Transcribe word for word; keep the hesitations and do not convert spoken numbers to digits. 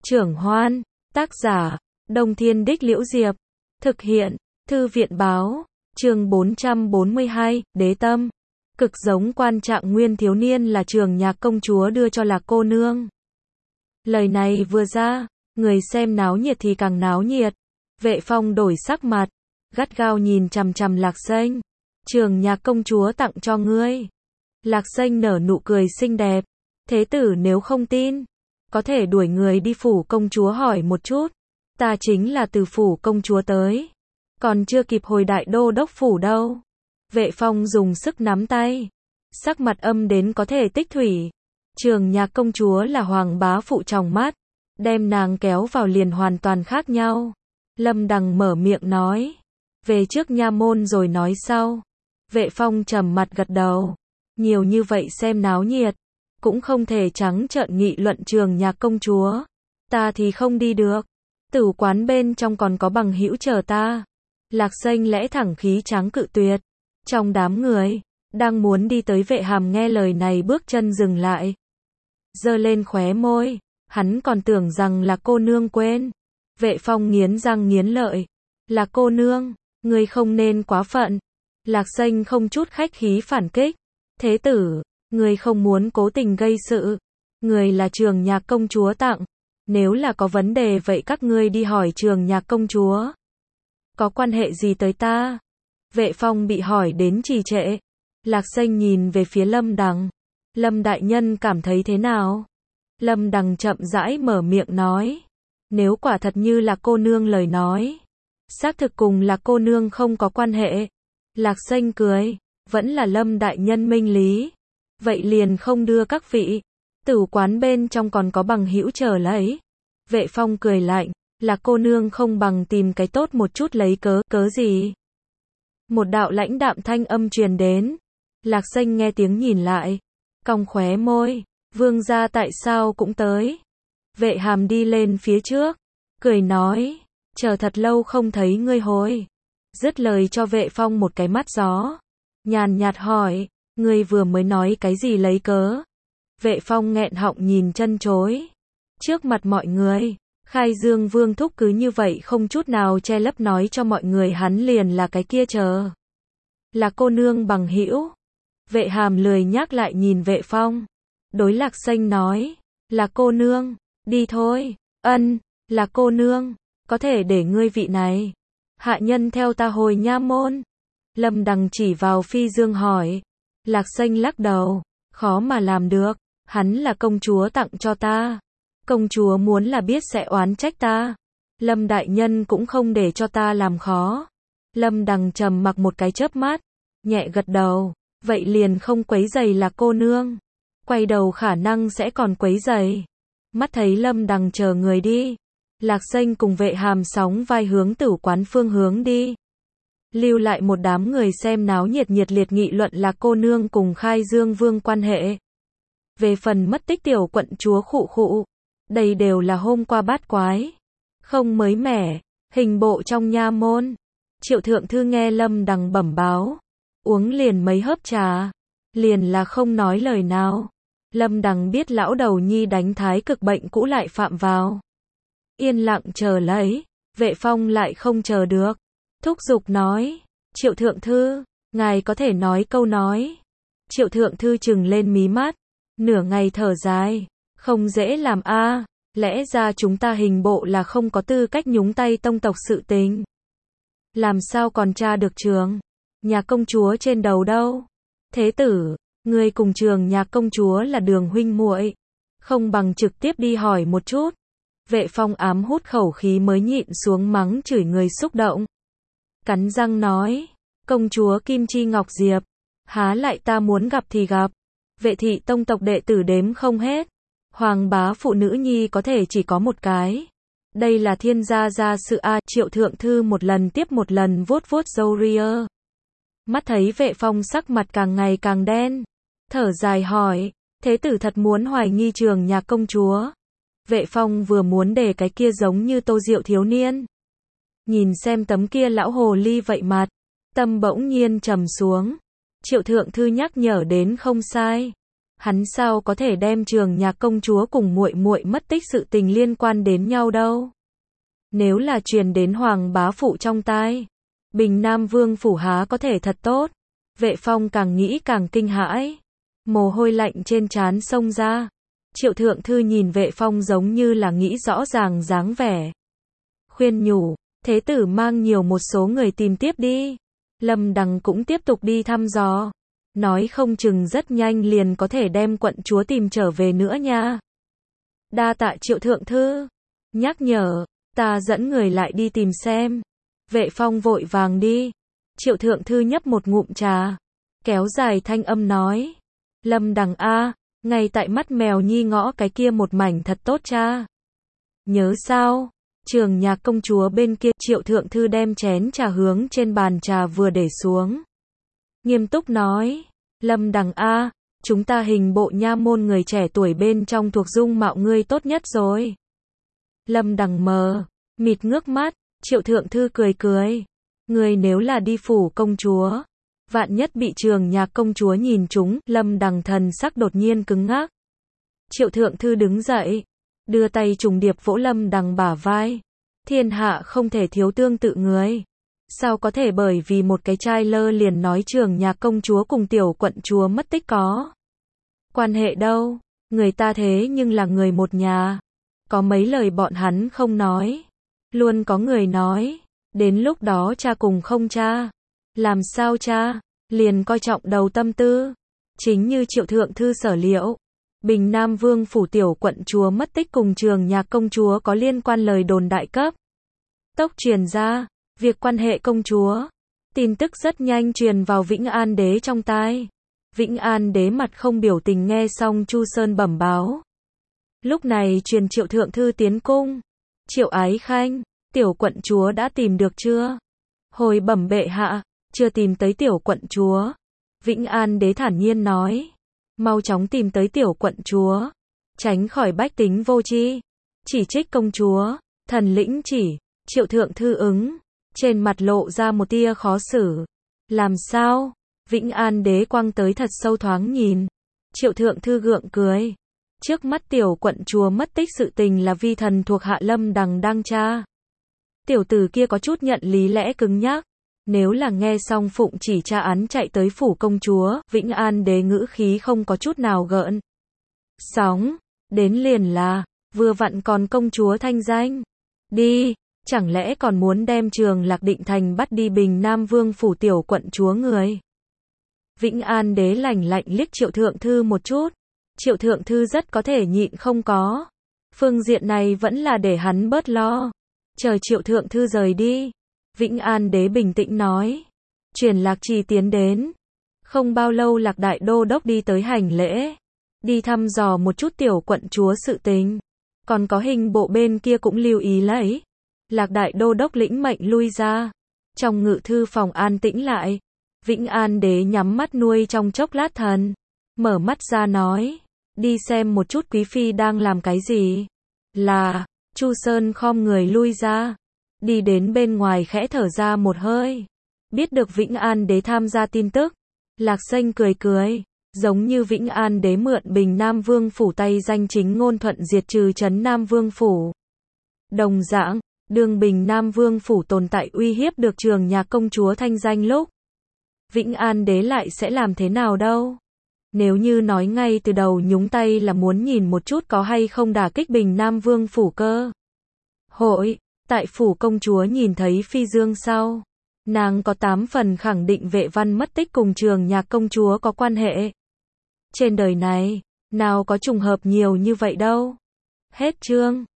Trưởng Hoan, tác giả, Đông Thiên Đích Liễu Diệp, thực hiện, Thư viện Báo, chương bốn trăm bốn mươi hai, Đế Tâm. Cực giống quan trạng nguyên thiếu niên là Trường Nhạc công chúa đưa cho Lạc cô nương. Lời này vừa ra, người xem náo nhiệt thì càng náo nhiệt. Vệ Phong đổi sắc mặt, gắt gao nhìn chằm chằm Lạc Xanh. Trường Nhạc công chúa tặng cho ngươi. Lạc Xanh nở nụ cười xinh đẹp. Thế tử nếu không tin, có thể đuổi người đi phủ công chúa hỏi một chút. Ta chính là từ phủ công chúa tới, còn chưa kịp hồi đại đô đốc phủ đâu. Vệ Phong dùng sức nắm tay, sắc mặt âm đến có thể tích thủy. Trường Nhạc công chúa là hoàng bá phụ trong mắt, đem nàng kéo vào liền hoàn toàn khác nhau. Lâm Đằng mở miệng nói, về trước nha môn rồi nói sau. Vệ Phong trầm mặt gật đầu, nhiều như vậy xem náo nhiệt, cũng không thể trắng trợn nghị luận Trường Nhạc công chúa. Ta thì không đi được, tử quán bên trong còn có bằng hữu chờ ta. Lạc Xanh lẽ thẳng khí tráng cự tuyệt. Trong đám người, đang muốn đi tới Vệ Hàm nghe lời này bước chân dừng lại, giơ lên khóe môi, hắn còn tưởng rằng là cô nương quên. Vệ Phong nghiến răng nghiến lợi, là cô nương, ngươi không nên quá phận. Lạc Xanh không chút khách khí phản kích, thế tử, ngươi không muốn cố tình gây sự, người là Trường Nhạc công chúa tặng, nếu là có vấn đề vậy các ngươi đi hỏi Trường Nhạc công chúa, có quan hệ gì tới ta? Vệ Phong bị hỏi đến trì trệ. Lạc Xanh nhìn về phía Lâm Đằng. Lâm đại nhân cảm thấy thế nào? Lâm Đằng chậm rãi mở miệng nói, nếu quả thật như là cô nương lời nói, xác thực cùng là cô nương không có quan hệ. Lạc Xanh cười, vẫn là Lâm đại nhân minh lý, vậy liền không đưa các vị. Tử quán bên trong còn có bằng hữu chờ lấy. Vệ Phong cười lạnh, là cô nương không bằng tìm cái tốt một chút lấy cớ, cớ gì? Một đạo lãnh đạm thanh âm truyền đến. Lạc Xanh nghe tiếng nhìn lại, cong khóe môi, vương gia tại sao cũng tới? Vệ Hàm đi lên phía trước, cười nói, chờ thật lâu không thấy ngươi hồi. Dứt lời cho Vệ Phong một cái mắt gió, nhàn nhạt hỏi, ngươi vừa mới nói cái gì lấy cớ? Vệ Phong nghẹn họng nhìn chân chối. Trước mặt mọi người, Khai Dương Vương thúc cứ như vậy không chút nào che lấp nói cho mọi người hắn liền là cái kia chờ. Là cô nương bằng hữu. Vệ Hàm lười nhắc lại nhìn Vệ Phong. Đối Lạc Xanh nói, là cô nương, đi thôi. Ân, là cô nương, có thể để ngươi vị này. Hạ nhân theo ta hồi nha môn. Lâm Đằng chỉ vào Phi Dương hỏi. Lạc Xanh lắc đầu, khó mà làm được, hắn là công chúa tặng cho ta. Công chúa muốn là biết sẽ oán trách ta. Lâm đại nhân cũng không để cho ta làm khó. Lâm Đằng trầm mặc một cái chớp mắt, nhẹ gật đầu, vậy liền không quấy giày là cô nương. Quay đầu khả năng sẽ còn quấy giày. Mắt thấy Lâm Đằng chờ người đi, Lạc Xanh cùng Vệ Hàm sóng vai hướng tử quán phương hướng đi. Lưu lại một đám người xem náo nhiệt nhiệt liệt nghị luận là cô nương cùng Khai Dương Vương quan hệ. Về phần mất tích tiểu quận chúa khụ khụ, đây đều là hôm qua bát quái, không mới mẻ. Hình bộ trong nha môn, Triệu thượng thư nghe Lâm Đằng bẩm báo, uống liền mấy hớp trà, liền là không nói lời nào. Lâm Đằng biết lão đầu nhi đánh thái cực bệnh cũ lại phạm vào, yên lặng chờ lấy. Vệ Phong lại không chờ được, thúc giục nói, Triệu thượng thư, ngài có thể nói câu nói. Triệu thượng thư trừng lên mí mắt, nửa ngày thở dài, không dễ làm a, à, lẽ ra chúng ta hình bộ là không có tư cách nhúng tay tông tộc sự tình. Làm sao còn tra được Trường Nhạc công chúa trên đầu đâu? Thế tử, ngươi cùng Trường Nhạc công chúa là đường huynh muội, không bằng trực tiếp đi hỏi một chút. Vệ Phong ám hút khẩu khí mới nhịn xuống mắng chửi người xúc động. Cắn răng nói, công chúa Kim Chi Ngọc Diệp, há lại ta muốn gặp thì gặp. Vệ thị tông tộc đệ tử đếm không hết, hoàng bá phụ nữ nhi có thể chỉ có một cái. Đây là thiên gia gia sự a. Triệu thượng thư một lần tiếp một lần vuốt vuốt râu ria. Mắt thấy Vệ Phong sắc mặt càng ngày càng đen, thở dài hỏi, thế tử thật muốn hoài nghi Trường Nhạc công chúa? Vệ Phong vừa muốn để cái kia giống như Tô Diệu thiếu niên, nhìn xem tấm kia lão hồ ly vậy mặt, tâm bỗng nhiên trầm xuống. Triệu thượng thư nhắc nhở đến không sai, Hắn sao có thể đem Trường Nhạc công chúa cùng muội muội mất tích sự tình liên quan đến nhau đâu? Nếu là truyền đến Hoàng bá phụ trong tai, Bình Nam Vương phủ há có thể thật tốt. Vệ Phong càng nghĩ càng kinh hãi, mồ hôi lạnh trên trán xông ra. Triệu Thượng Thư nhìn Vệ Phong giống như là nghĩ rõ ràng dáng vẻ. Khuyên nhủ, thế tử mang nhiều một số người tìm tiếp đi. Lâm Đằng cũng tiếp tục đi thăm dò. Nói không chừng rất nhanh liền có thể đem quận chúa tìm trở về nữa nha. Đa tạ Triệu Thượng Thư. Nhắc nhở, ta dẫn người lại đi tìm xem. Vệ Phong vội vàng đi. Triệu Thượng Thư nhấp một ngụm trà, kéo dài thanh âm nói. Lâm Đằng a, ngay tại mắt mèo nhi ngõ cái kia một mảnh thật tốt cha. Nhớ sao? Trường Nhạc công chúa bên kia. Triệu Thượng Thư đem chén trà hướng trên bàn trà vừa để xuống. Nghiêm túc nói. Lâm Đằng a, chúng ta hình bộ nha môn người trẻ tuổi bên trong thuộc dung mạo ngươi tốt nhất rồi. Lâm Đằng mờ mịt ngước mắt. Triệu Thượng Thư cười cười. Ngươi nếu là đi phủ công chúa, vạn nhất bị Trường Nhạc công chúa nhìn trúng. Lâm Đằng thần sắc đột nhiên cứng ngắc. Triệu Thượng Thư đứng dậy, đưa tay trùng điệp vỗ Lâm Đằng bả vai. Thiên hạ không thể thiếu tương tự người. Sao có thể bởi vì một cái trai lơ liền nói Trường Nhạc công chúa cùng tiểu quận chúa mất tích có quan hệ đâu? Người ta thế nhưng là người một nhà. Có mấy lời bọn hắn không nói, luôn có người nói. Đến lúc đó cha cùng không cha. Làm sao cha? Liền coi trọng đầu tâm tư. Chính như Triệu Thượng Thư sở liệu, Bình Nam Vương phủ tiểu quận chúa mất tích cùng Trường Nhạc công chúa có liên quan lời đồn đại cấp tốc truyền ra. Việc quan hệ công chúa, tin tức rất nhanh truyền vào Vĩnh An đế trong tai. Vĩnh An đế mặt không biểu tình nghe xong Chu Sơn bẩm báo. Lúc này truyền Triệu Thượng Thư tiến cung. Triệu Ái Khanh, tiểu quận chúa đã tìm được chưa? Hồi bẩm bệ hạ, chưa tìm tới tiểu quận chúa. Vĩnh An đế thản nhiên nói. Mau chóng tìm tới tiểu quận chúa, tránh khỏi bách tính vô tri chỉ trích công chúa. Thần lĩnh chỉ. Triệu Thượng Thư ứng, trên mặt lộ ra một tia khó xử. Làm sao? Vĩnh An đế quăng tới thật sâu thoáng nhìn. Triệu Thượng Thư gượng cười. Trước mắt tiểu quận chúa mất tích sự tình là vi thần thuộc hạ Lâm Đằng đang tra. Tiểu tử kia có chút nhận lý lẽ cứng nhắc. Nếu là nghe xong phụng chỉ tra án chạy tới phủ công chúa, Vĩnh An đế ngữ khí không có chút nào gợn sóng. Đến liền là, vừa vặn còn công chúa thanh danh. Đi, chẳng lẽ còn muốn đem Trường Lạc Định Thành bắt đi Bình Nam Vương phủ tiểu quận chúa người? Vĩnh An đế lạnh lạnh liếc Triệu Thượng Thư một chút. Triệu Thượng Thư rất có thể nhịn không có. Phương diện này vẫn là để hắn bớt lo. Chờ Triệu Thượng Thư rời đi, Vĩnh An đế bình tĩnh nói. Truyền Lạc Trì tiến đến. Không bao lâu Lạc Đại Đô Đốc đi tới hành lễ. Đi thăm dò một chút tiểu quận chúa sự tình. Còn có hình bộ bên kia cũng lưu ý lấy. Lạc Đại Đô Đốc lĩnh mệnh lui ra. Trong ngự thư phòng an tĩnh lại. Vĩnh An đế nhắm mắt nuôi trong chốc lát thần. Mở mắt ra nói. Đi xem một chút quý phi đang làm cái gì. Là, Chu Sơn khom người lui ra. Đi đến bên ngoài khẽ thở ra một hơi. Biết được Vĩnh An đế tham gia tin tức. Lạc Xanh cười cười. Giống như Vĩnh An đế mượn Bình Nam Vương phủ tay danh chính ngôn thuận diệt trừ trấn Nam Vương phủ. Đồng dạng, đường Bình Nam Vương phủ tồn tại uy hiếp được Trường Nhạc công chúa thanh danh lúc. Vĩnh An đế lại sẽ làm thế nào đâu? Nếu như nói ngay từ đầu nhúng tay là muốn nhìn một chút có hay không đả kích Bình Nam Vương phủ cơ. Hội, tại phủ công chúa nhìn thấy phi dương sau. Nàng có tám phần khẳng định Vệ Văn mất tích cùng Trường Nhạc công chúa có quan hệ. Trên đời này, nào có trùng hợp nhiều như vậy đâu. Hết chương.